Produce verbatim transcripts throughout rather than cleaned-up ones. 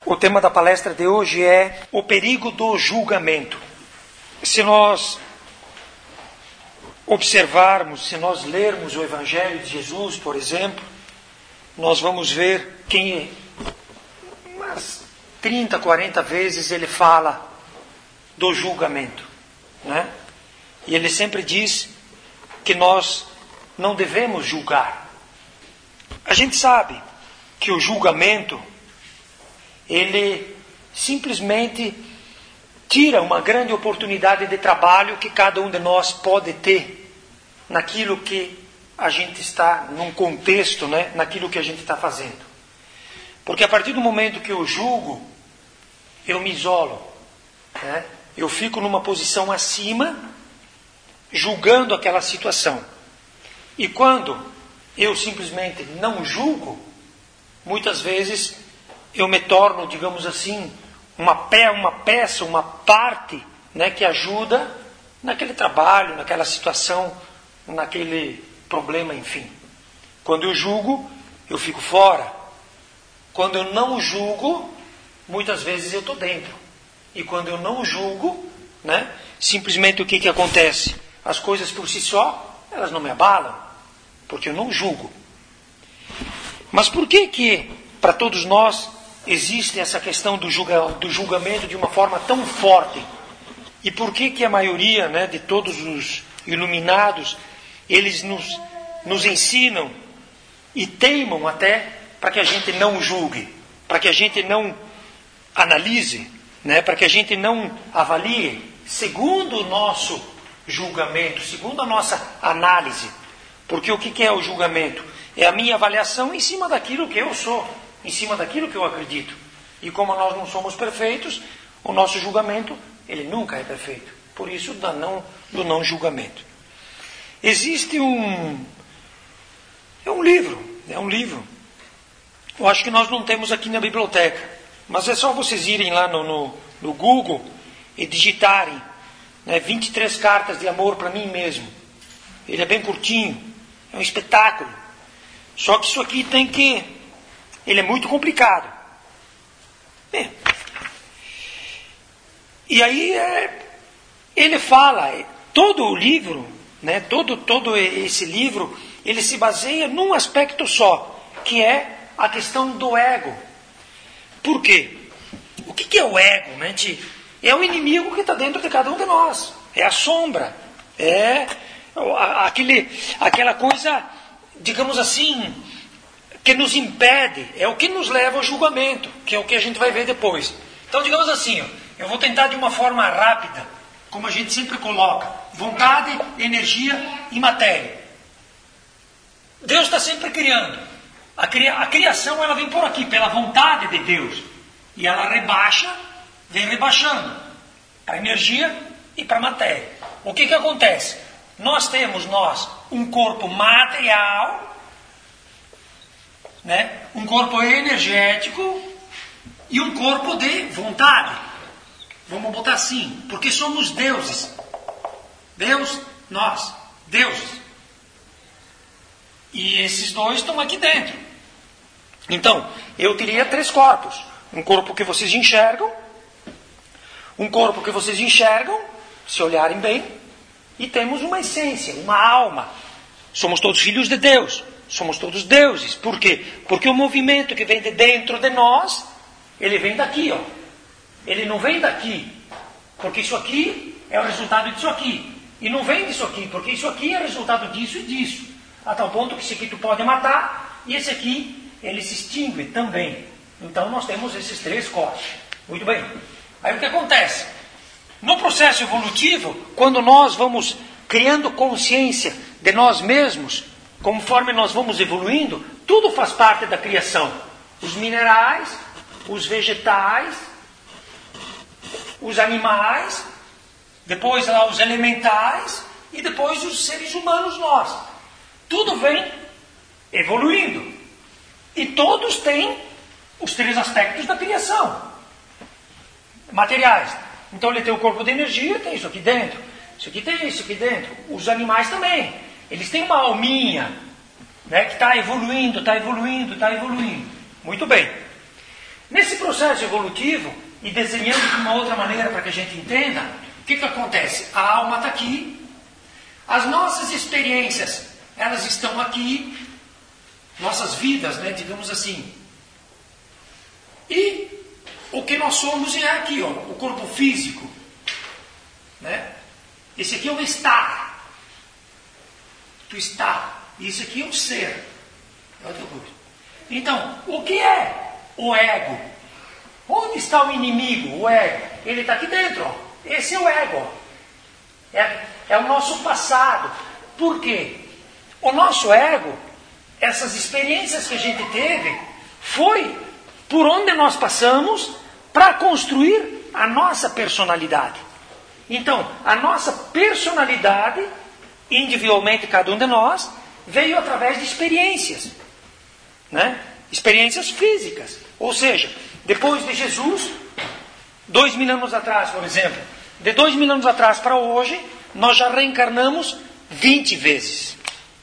O tema da palestra de hoje é o perigo do julgamento. Se nós observarmos, se nós lermos o Evangelho de Jesus, por exemplo, nós vamos ver que umas trinta, quarenta vezes ele fala do julgamento, né? E ele sempre diz que nós não devemos julgar. A gente sabe que o julgamento, ele simplesmente tira uma grande oportunidade de trabalho que cada um de nós pode ter naquilo que a gente está, num contexto, né, naquilo que a gente está fazendo. Porque a partir do momento que eu julgo, eu me isolo, né? Eu fico numa posição acima, julgando aquela situação. E quando eu simplesmente não julgo, muitas vezes eu me torno, digamos assim, uma, pe- uma peça, uma parte, né, que ajuda naquele trabalho, naquela situação, naquele problema, enfim. Quando eu julgo, eu fico fora. Quando eu não julgo, muitas vezes eu estou dentro. E quando eu não julgo, né, simplesmente o que, que acontece? As coisas por si só, elas não me abalam, porque eu não julgo. Mas por que que, para todos nós, existe essa questão do, julga, do julgamento de uma forma tão forte? E por que que a maioria, né, de todos os iluminados, eles nos, nos ensinam e teimam até para que a gente não julgue, para que a gente não analise, né, para que a gente não avalie segundo o nosso julgamento, segundo a nossa análise? Porque o que é o julgamento? É a minha avaliação em cima daquilo que eu sou, em cima daquilo que eu acredito. E como nós não somos perfeitos, o nosso julgamento, ele nunca é perfeito. Por isso, do não, do não julgamento. Existe um... É um livro, é um livro. Eu acho que nós não temos aqui na biblioteca. Mas é só vocês irem lá no, no, no Google e digitarem, né, vinte e três cartas de amor para mim mesmo. Ele é bem curtinho, é um espetáculo. Só que isso aqui tem que... Ele é muito complicado. É. E aí é, ele fala, todo o livro, né, todo, todo esse livro, ele se baseia num aspecto só, que é a questão do ego. Por quê? O que, que é o ego, né? É o inimigo que está dentro de cada um de nós. É a sombra. É aquele, aquela coisa, digamos assim, que nos impede, é o que nos leva ao julgamento, que é o que a gente vai ver depois. Então, digamos assim, ó, eu vou tentar de uma forma rápida, como a gente sempre coloca, vontade, energia e matéria. Deus está sempre criando. A, cria, a criação, ela vem por aqui, pela vontade de Deus. E ela rebaixa, vem rebaixando para a energia e para a matéria. O que que acontece? Nós temos, nós, um corpo material, né? Um corpo energético e um corpo de vontade. Vamos botar assim, porque somos deuses. Deus, nós, deuses. E esses dois estão aqui dentro. Então, eu teria três corpos. Um corpo que vocês enxergam, um corpo que vocês enxergam, se olharem bem, e temos uma essência, uma alma. Somos todos filhos de Deus. Somos todos deuses. Por quê? Porque o movimento que vem de dentro de nós, ele vem daqui, ó. Ele não vem daqui, porque isso aqui é o resultado disso aqui. E não vem disso aqui, porque isso aqui é resultado disso e disso. A tal ponto que esse aqui tu pode matar, e esse aqui, ele se extingue também. Então nós temos esses três corpos. Muito bem. Aí o que acontece? No processo evolutivo, quando nós vamos criando consciência de nós mesmos, conforme nós vamos evoluindo, tudo faz parte da criação. Os minerais, os vegetais, os animais, depois lá os elementais e depois os seres humanos, nós. Tudo vem evoluindo. E todos têm os três aspectos da criação. Materiais. Então ele tem o corpo de energia, tem isso aqui dentro. Isso aqui tem isso aqui dentro. Os animais também. Eles têm uma alminha, né, que está evoluindo, está evoluindo, está evoluindo. Muito bem. Nesse processo evolutivo, e desenhando de uma outra maneira para que a gente entenda, o que, que acontece? A alma está aqui, as nossas experiências, elas estão aqui, nossas vidas, né, digamos assim. E o que nós somos é aqui, ó, o corpo físico. Né? Esse aqui é o estar. Tu está. E esse aqui é o ser. É outra coisa. Então, o que é o ego? Onde está o inimigo, o ego? Ele está aqui dentro. Ó. Esse é o ego. Ó. É, é o nosso passado. Por quê? O nosso ego, essas experiências que a gente teve, foi por onde nós passamos para construir a nossa personalidade. Então, a nossa personalidade, individualmente cada um de nós, veio através de experiências. Né? Experiências físicas. Ou seja, depois de Jesus, dois mil anos atrás, por exemplo, de dois mil anos atrás para hoje, nós já reencarnamos vinte vezes.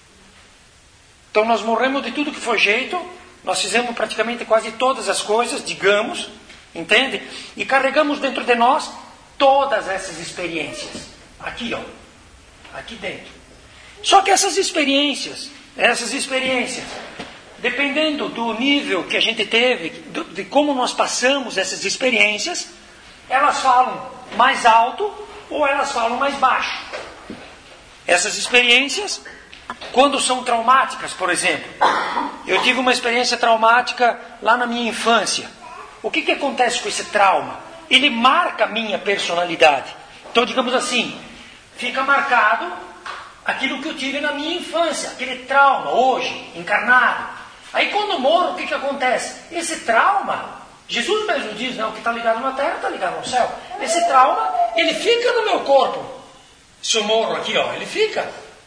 Então nós morremos de tudo que foi jeito, nós fizemos praticamente quase todas as coisas, digamos, entende? E carregamos dentro de nós todas essas experiências. Aqui, ó. Aqui dentro. Só que essas experiências, essas experiências, dependendo do nível que a gente teve, de como nós passamos essas experiências, elas falam mais alto ou elas falam mais baixo. Essas experiências, quando são traumáticas, por exemplo, eu tive uma experiência traumática lá na minha infância. O que, que acontece com esse trauma? Ele marca a minha personalidade. Então, digamos assim, fica marcado aquilo que eu tive na minha infância, aquele trauma, hoje, encarnado. Aí quando eu morro, o que, que acontece? Esse trauma, Jesus mesmo diz, né, o que está ligado na terra está ligado no céu. Esse trauma, ele fica no meu corpo. Se eu morro aqui, ó, ele fica.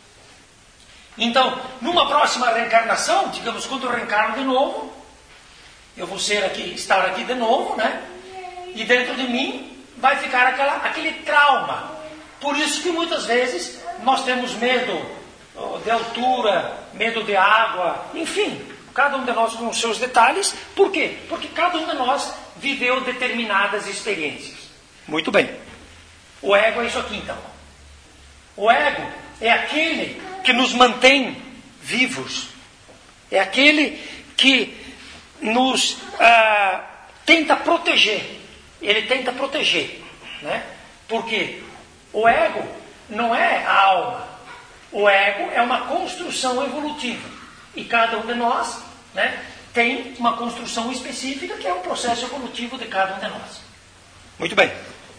Então, numa próxima reencarnação, digamos, quando eu reencarno de novo, eu vou ser aqui, estar aqui de novo, né? E dentro de mim vai ficar aquela, aquele trauma. Por isso que muitas vezes nós temos medo de altura, medo de água, enfim, cada um de nós com os seus detalhes. Por quê? Porque cada um de nós viveu determinadas experiências. Muito bem. O ego é isso aqui então. O ego é aquele que nos mantém vivos. É aquele que nos ah, tenta proteger. Ele tenta proteger. Né? Porque o ego não é a alma. O ego é uma construção evolutiva. E cada um de nós, né, tem uma construção específica que é o processo evolutivo de cada um de nós. Muito bem.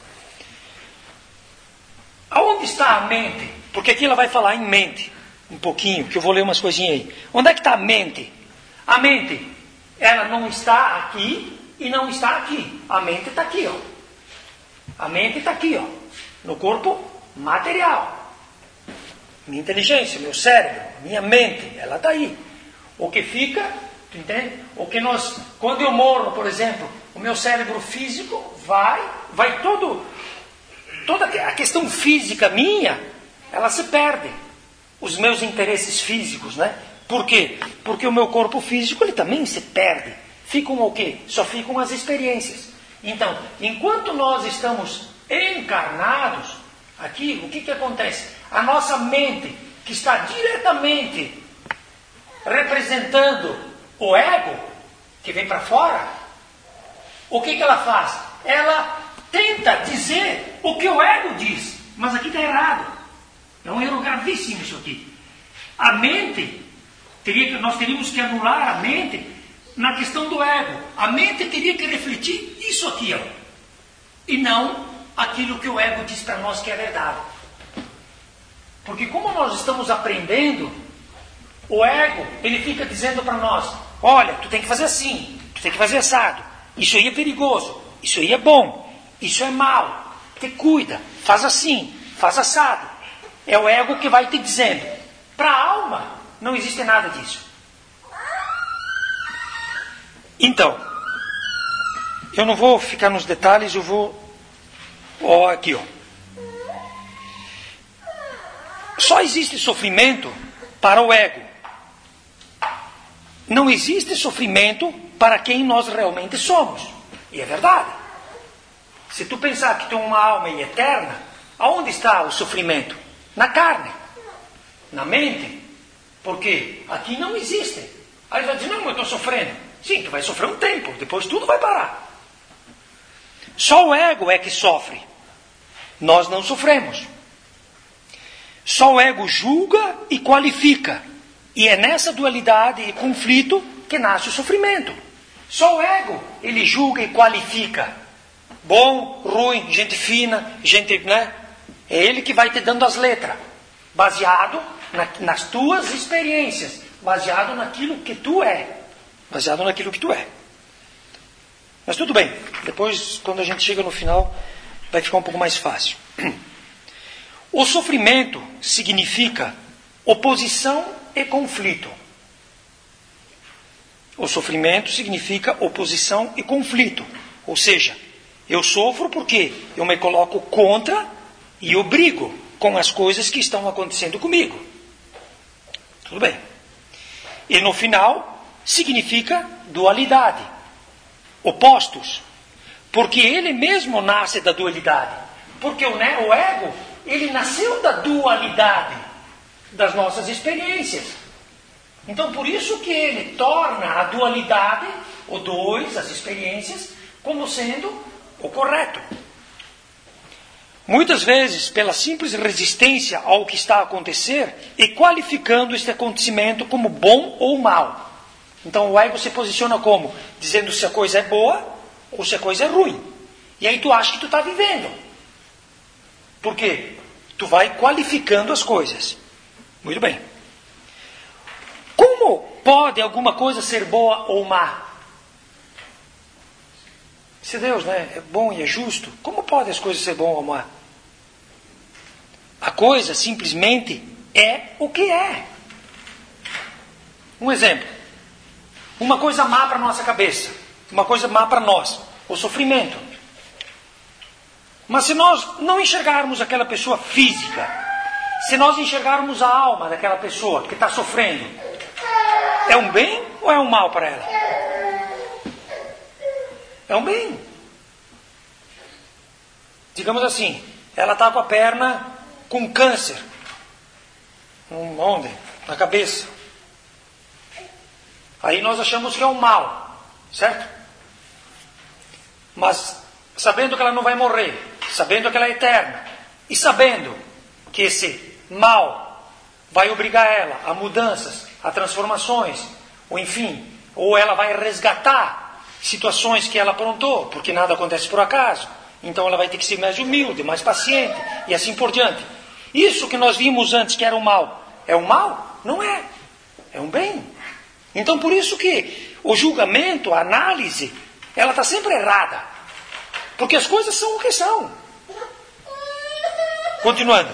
Aonde está a mente? Porque aqui ela vai falar em mente. Um pouquinho, que eu vou ler umas coisinhas aí. Onde é que está a mente? A mente, ela não está aqui e não está aqui. A mente está aqui, ó. A mente está aqui, ó. No corpo material. Minha inteligência, meu cérebro, minha mente, ela está aí. O que fica, tu entende? O que nós, quando eu morro, por exemplo, o meu cérebro físico vai, vai todo, toda a questão física minha, ela se perde. Os meus interesses físicos, né? Por quê? Porque o meu corpo físico, ele também se perde. Ficam o quê? Só ficam as experiências. Então, enquanto nós estamos encarnados, aqui, o que que acontece? A nossa mente, que está diretamente representando o ego, que vem para fora, o que que ela faz? Ela tenta dizer o que o ego diz, mas aqui está errado. É um erro gravíssimo isso aqui. A mente, teria, nós teríamos que anular a mente na questão do ego. A mente teria que refletir isso aqui, ó, e não aquilo que o ego diz para nós que é verdade. Porque como nós estamos aprendendo, o ego, ele fica dizendo para nós, olha, tu tem que fazer assim, tu tem que fazer assado, isso aí é perigoso, isso aí é bom, isso é mal, te cuida, faz assim, faz assado. É o ego que vai te dizendo. Para a alma, não existe nada disso. Então, eu não vou ficar nos detalhes, eu vou... Ó, aqui, ó. Só existe sofrimento para o ego. Não existe sofrimento para quem nós realmente somos. E é verdade. Se tu pensar que tu é uma alma eterna, aonde está o sofrimento? Na carne, na mente. Porque aqui não existe. Aí vai dizer, não, mas eu estou sofrendo. Sim, tu vai sofrer um tempo, depois tudo vai parar. Só o ego é que sofre. Nós não sofremos. Só o ego julga e qualifica. E é nessa dualidade e conflito que nasce o sofrimento. Só o ego, ele julga e qualifica. Bom, ruim, gente fina, gente, né? É ele que vai te dando as letras. Baseado na, nas tuas experiências. Baseado naquilo que tu é. Baseado naquilo que tu é. Mas tudo bem. Depois, quando a gente chega no final, vai ficar um pouco mais fácil. O sofrimento significa oposição e conflito. O sofrimento significa oposição e conflito. Ou seja, eu sofro porque eu me coloco contra e eu brigo com as coisas que estão acontecendo comigo. Tudo bem. E no final, significa dualidade. Opostos. Porque ele mesmo nasce da dualidade. Porque o, né, o ego, ele nasceu da dualidade das nossas experiências. Então, por isso que ele torna a dualidade, o dois, as experiências, como sendo o correto. Muitas vezes, pela simples resistência ao que está a acontecer, e qualificando este acontecimento como bom ou mal. Então, o ego se posiciona como? Dizendo se a coisa é boa ou se a coisa é ruim. E aí tu acha que tu está vivendo. Por quê? Tu vai qualificando as coisas. Muito bem. Como pode alguma coisa ser boa ou má? Se Deus, né, é bom e é justo, como pode as coisas ser boas ou má? A coisa simplesmente é o que é. Um exemplo. Uma coisa má para a nossa cabeça. Uma coisa má para nós. O sofrimento. Mas se nós não enxergarmos aquela pessoa física, se nós enxergarmos a alma daquela pessoa que está sofrendo, é um bem ou é um mal para ela? É um bem. Digamos assim, ela está com a perna com câncer. Onde? Na cabeça. Aí nós achamos que é um mal, certo? Mas sabendo que ela não vai morrer, sabendo que ela é eterna, e sabendo que esse mal vai obrigar ela a mudanças, a transformações, ou enfim, ou ela vai resgatar situações que ela aprontou, porque nada acontece por acaso, então ela vai ter que ser mais humilde, mais paciente, e assim por diante. Isso que nós vimos antes que era um mal, é um mal? Não é. É um bem. Então por isso que o julgamento, a análise, ela está sempre errada. Porque as coisas são o que são. Continuando.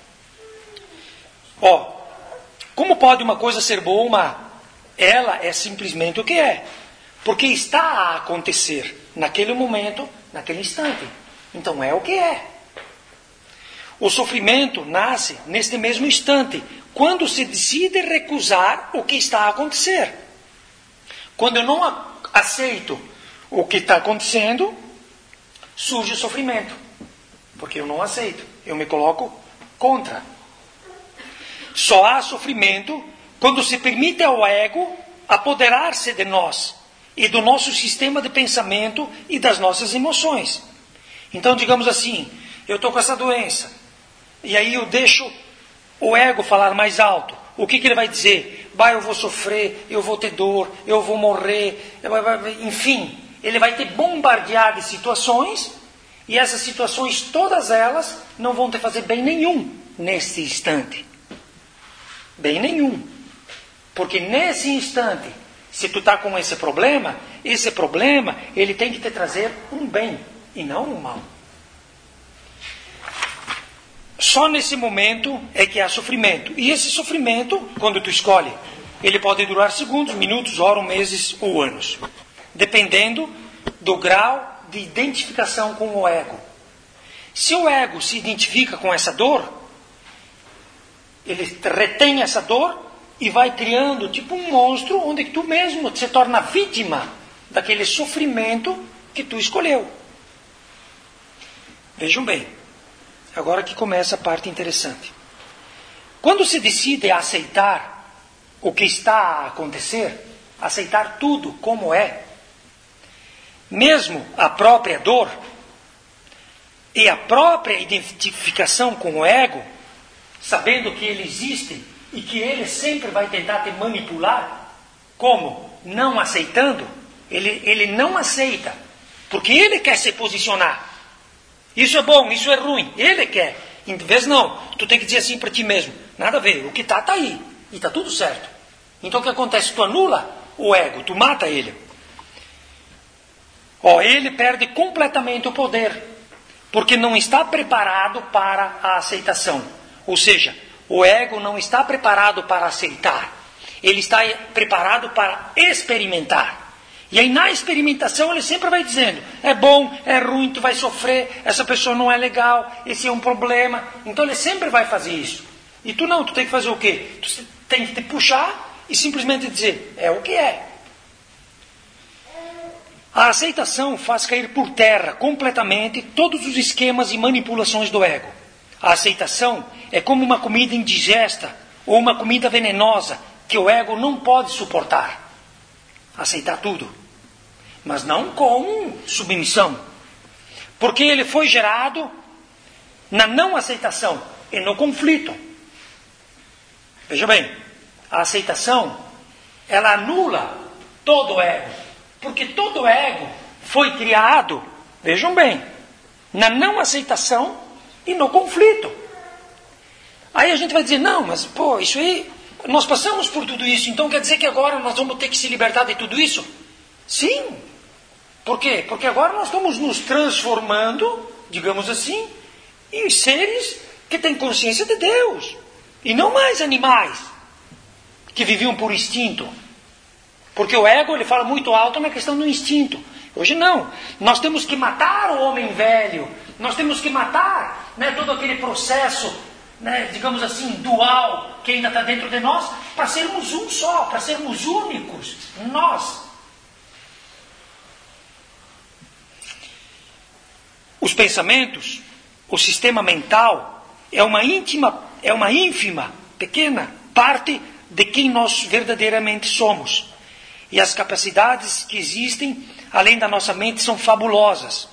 Ó, como pode uma coisa ser boa ou má? Ela é simplesmente o que é. Porque está a acontecer naquele momento, naquele instante. Então é o que é. O sofrimento nasce neste mesmo instante, quando se decide recusar o que está a acontecer. Quando eu não aceito o que está acontecendo, surge o sofrimento. Porque eu não aceito. Eu me coloco contra. Só há sofrimento quando se permite ao ego apoderar-se de nós e do nosso sistema de pensamento e das nossas emoções. Então, digamos assim, eu estou com essa doença. E aí eu deixo o ego falar mais alto. O que, que ele vai dizer? Bah, eu vou sofrer, eu vou ter dor, eu vou morrer. Enfim, ele vai te bombardear de situações. E essas situações, todas elas, não vão te fazer bem nenhum nesse instante. Bem nenhum. Porque nesse instante, se tu está com esse problema, esse problema, ele tem que te trazer um bem e não um mal. Só nesse momento é que há sofrimento. E esse sofrimento, quando tu escolhe, ele pode durar segundos, minutos, horas, meses ou anos. Dependendo do grau de identificação com o ego. Se o ego se identifica com essa dor, ele retém essa dor e vai criando tipo um monstro onde tu mesmo se torna vítima daquele sofrimento que tu escolheu. Vejam bem, agora que começa a parte interessante. Quando se decide a aceitar o que está a acontecer, aceitar tudo como é, mesmo a própria dor e a própria identificação com o ego, sabendo que ele existe e que ele sempre vai tentar te manipular, como? Não aceitando, ele, ele não aceita, porque ele quer se posicionar. Isso é bom, isso é ruim, ele quer. Em vez não, tu tem que dizer assim para ti mesmo, nada a ver, o que está, está aí, e está tudo certo. Então o que acontece? Tu anula o ego, tu mata ele. Ó, ele perde completamente o poder, porque não está preparado para a aceitação. Ou seja, o ego não está preparado para aceitar, ele está preparado para experimentar. E aí na experimentação ele sempre vai dizendo, é bom, é ruim, tu vai sofrer, essa pessoa não é legal, esse é um problema. Então ele sempre vai fazer isso. E tu não, tu tem que fazer o quê? Tu tem que te puxar e simplesmente dizer, é o que é. A aceitação faz cair por terra completamente todos os esquemas e manipulações do ego. A aceitação é como uma comida indigesta ou uma comida venenosa que o ego não pode suportar. Aceitar tudo. Mas não com submissão. Porque ele foi gerado na não aceitação e no conflito. Veja bem, a aceitação, ela anula todo o ego. Porque todo o ego foi criado, vejam bem, na não aceitação e no conflito. Aí a gente vai dizer, não, mas pô, isso aí, nós passamos por tudo isso, então quer dizer que agora nós vamos ter que se libertar de tudo isso? Sim. Por quê? Porque agora nós estamos nos transformando, digamos assim, em seres que têm consciência de Deus. E não mais animais que viviam por instinto. Porque o ego ele fala muito alto na questão do instinto. Hoje não. Nós temos que matar o homem velho. Nós temos que matar, né, todo aquele processo, né, digamos assim, dual que ainda está dentro de nós, para sermos um só, para sermos únicos. Nós. Os pensamentos, o sistema mental, é uma íntima, é uma ínfima, pequena parte de quem nós verdadeiramente somos. E as capacidades que existem, além da nossa mente, são fabulosas.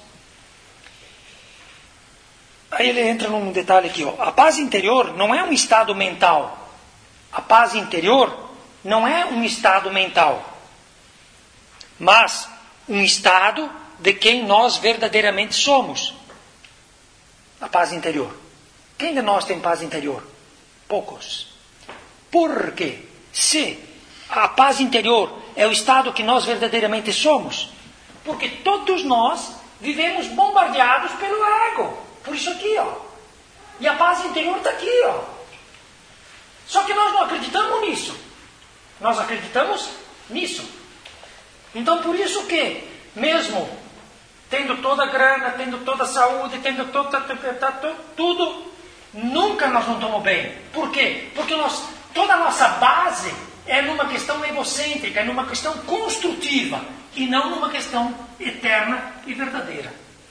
Aí ele entra num detalhe aqui, ó. A paz interior não é um estado mental. A paz interior não é um estado mental. Mas um estado de quem nós verdadeiramente somos. A paz interior. Quem de nós tem paz interior? Poucos. Por quê? Se a paz interior é o estado que nós verdadeiramente somos, porque todos nós vivemos bombardeados pelo ego. Por isso aqui, ó. E a paz interior está aqui, ó. Só que nós não acreditamos nisso. Nós acreditamos nisso. Então por isso que, mesmo tendo toda a grana, tendo toda a saúde, tendo toda, tudo, nunca nós não estamos bem. Por quê? Porque nós, toda a nossa base é numa questão egocêntrica, é numa questão construtiva, e não numa questão eterna e verdadeira.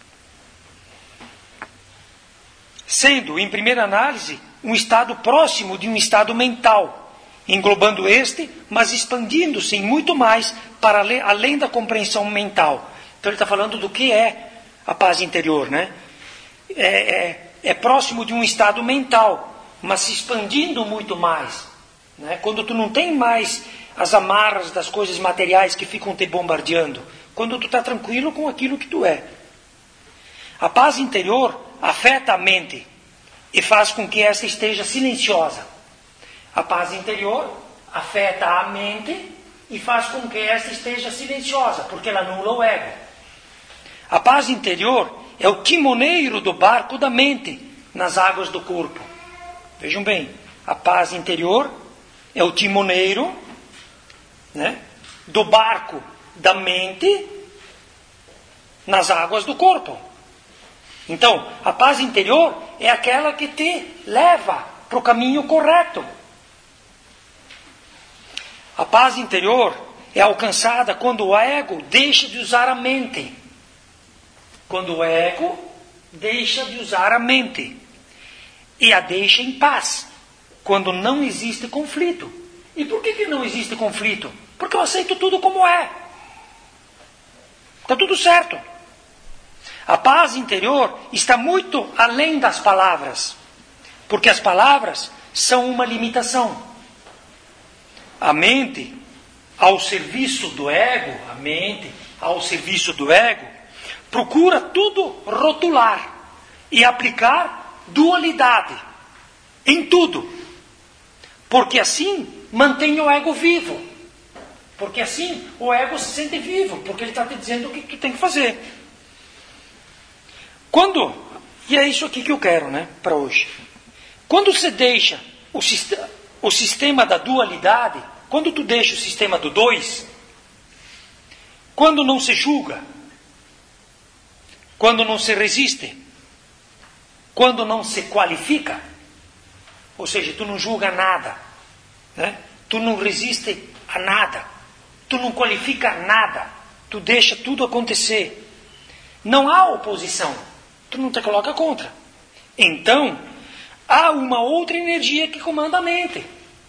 Sendo, em primeira análise, um estado próximo de um estado mental, englobando este, mas expandindo-se muito mais para além da compreensão mental. Então ele está falando do que é a paz interior, né? É, é, é próximo de um estado mental, mas se expandindo muito mais. Né? Quando tu não tem mais as amarras das coisas materiais que ficam te bombardeando. Quando tu está tranquilo com aquilo que tu é. A paz interior afeta a mente e faz com que esta esteja silenciosa. A paz interior afeta a mente e faz com que esta esteja silenciosa, porque ela anula o ego. A paz interior é o timoneiro do barco da mente nas águas do corpo. Vejam bem, a paz interior é o timoneiro, né, do barco da mente nas águas do corpo. Então, a paz interior é aquela que te leva para o caminho correto. A paz interior é alcançada quando o ego deixa de usar a mente. Quando o ego deixa de usar a mente. E a deixa em paz. Quando não existe conflito. E por que, que não existe conflito? Porque eu aceito tudo como é. Está tudo certo. A paz interior está muito além das palavras. Porque as palavras são uma limitação. A mente, ao serviço do ego, a mente, ao serviço do ego, procura tudo rotular e aplicar dualidade em tudo. Porque assim mantém o ego vivo. Porque assim o ego se sente vivo, porque ele está te dizendo o que tu tem que fazer. Quando, e é isso aqui que eu quero, né, para hoje. Quando você deixa o, o sistema da dualidade, quando tu deixa o sistema do dois, quando não se julga, quando não se resiste, quando não se qualifica, ou seja, tu não julga nada, né? Tu não resiste a nada, tu não qualifica nada, tu deixa tudo acontecer. Não há oposição, tu não te coloca contra. Então, há uma outra energia que comanda a mente.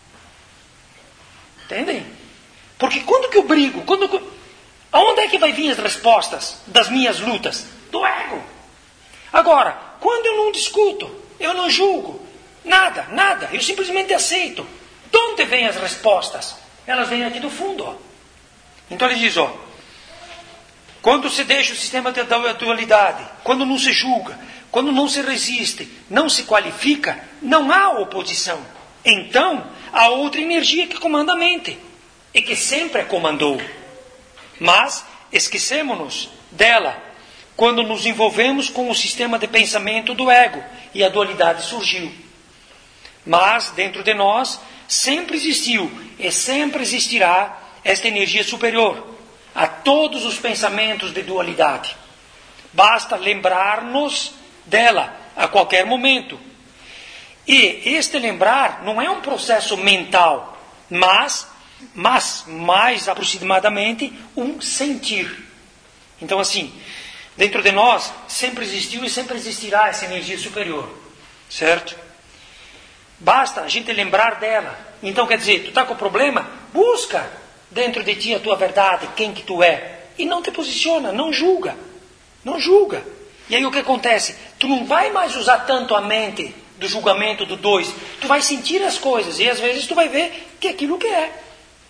Entendem? Porque quando que eu brigo, quando que... aonde é que vai vir as respostas das minhas lutas? Do ego. Agora, quando eu não discuto, eu não julgo, nada, nada, eu simplesmente aceito. De onde vêm as respostas? Elas vêm aqui do fundo. Ó. Então ele diz, ó, quando se deixa o sistema da dualidade, quando não se julga, quando não se resiste, não se qualifica, não há oposição. Então, há outra energia que comanda a mente, e que sempre a comandou. Mas esquecemos-nos dela quando nos envolvemos com o sistema de pensamento do ego e a dualidade surgiu. Mas, dentro de nós, sempre existiu e sempre existirá esta energia superior a todos os pensamentos de dualidade. Basta lembrar-nos dela a qualquer momento. E este lembrar não é um processo mental, mas, mas mais aproximadamente um sentir. Então assim, dentro de nós sempre existiu e sempre existirá essa energia superior, certo? Basta a gente lembrar dela. Então quer dizer, tu está com problema? Busca dentro de ti a tua verdade, quem que tu é. E não te posiciona, não julga. Não julga. E aí o que acontece? Tu não vai mais usar tanto a mente do julgamento do dois. Tu vai sentir as coisas e às vezes tu vai ver que é aquilo que é.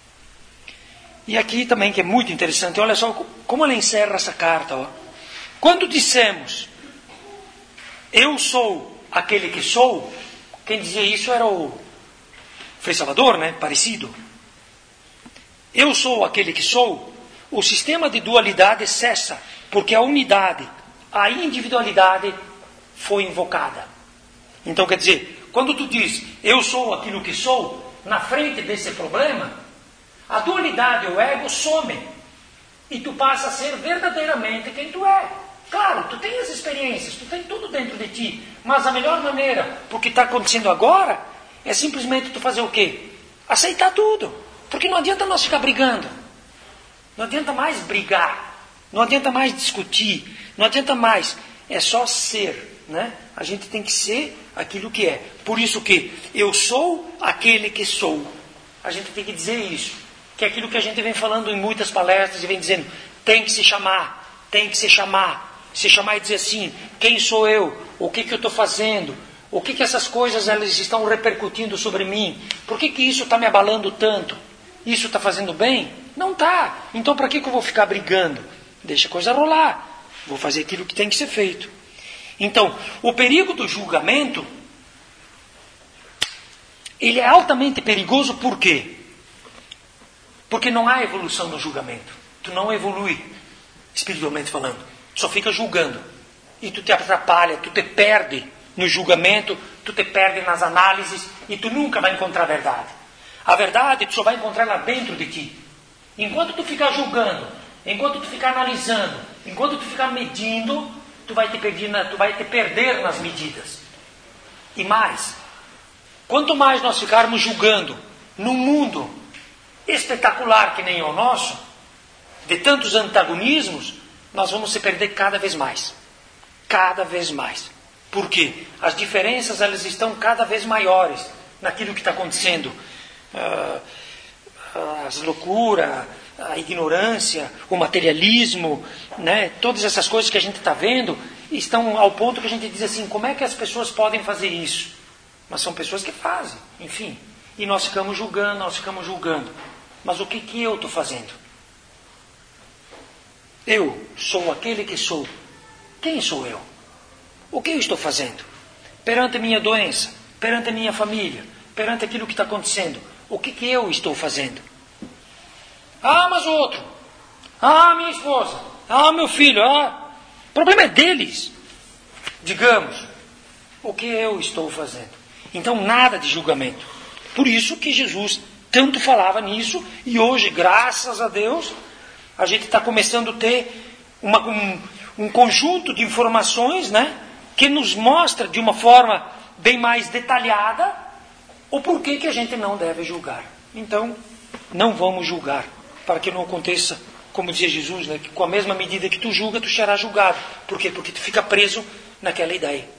E aqui também que é muito interessante, olha só como ela encerra essa carta. Ó. Quando dissemos, eu sou aquele que sou, quem dizia isso era o Frei Salvador, né? Parecido. Eu sou aquele que sou, o sistema de dualidade cessa, porque a unidade, a individualidade foi invocada. Então quer dizer, quando tu diz, eu sou aquilo que sou, na frente desse problema, a dualidade, o ego, some. E tu passa a ser verdadeiramente quem tu é. Claro, tu tem as experiências, tu tem tudo dentro de ti, mas a melhor maneira, porque está acontecendo agora, é simplesmente tu fazer o quê? Aceitar tudo. Porque não adianta nós ficar brigando. Não adianta mais brigar. Não adianta mais discutir. Não adianta mais. É só ser, né? A gente tem que ser aquilo que é. Por isso que eu sou aquele que sou. A gente tem que dizer isso. Que é aquilo que a gente vem falando em muitas palestras e vem dizendo, tem que se chamar, tem que se chamar. Se chamar e dizer assim, quem sou eu? O que, que eu estou fazendo? O que, que essas coisas elas estão repercutindo sobre mim? Por que, que isso está me abalando tanto? Isso está fazendo bem? Não está. Então para que, que eu vou ficar brigando? Deixa a coisa rolar. Vou fazer aquilo que tem que ser feito. Então, o perigo do julgamento, ele é altamente perigoso por quê? Porque não há evolução no julgamento. Tu não evolui, espiritualmente falando. Tu só fica julgando. E tu te atrapalha, tu te perde no julgamento, tu te perde nas análises e tu nunca vai encontrar a verdade. A verdade tu só vai encontrar lá dentro de ti. Enquanto tu ficar julgando, enquanto tu ficar analisando, enquanto tu ficar medindo, tu vai te perder, na, tu vai te perder nas medidas. E mais, quanto mais nós ficarmos julgando num mundo espetacular que nem o nosso, de tantos antagonismos, nós vamos se perder cada vez mais. Cada vez mais. Por quê? As diferenças elas estão cada vez maiores naquilo que está acontecendo. Ah, as loucuras, a ignorância, o materialismo, né? Todas essas coisas que a gente está vendo estão ao ponto que a gente diz assim, como é que as pessoas podem fazer isso? Mas são pessoas que fazem, enfim. E nós ficamos julgando, nós ficamos julgando. Mas o que, que eu estou fazendo? Eu sou aquele que sou. Quem sou eu? O que eu estou fazendo? Perante a minha doença, perante a minha família, perante aquilo que está acontecendo, o que, que eu estou fazendo? Ah, mas o outro. Ah, minha esposa. Ah, meu filho. Ah, o problema é deles. Digamos, o que eu estou fazendo? Então, nada de julgamento. Por isso que Jesus tanto falava nisso, e hoje, graças a Deus, a gente está começando a ter uma, um, um conjunto de informações, né, que nos mostra de uma forma bem mais detalhada o porquê que a gente não deve julgar. Então, não vamos julgar, para que não aconteça, como dizia Jesus, né, que com a mesma medida que tu julga, tu serás julgado. Por quê? Porque tu fica preso naquela ideia.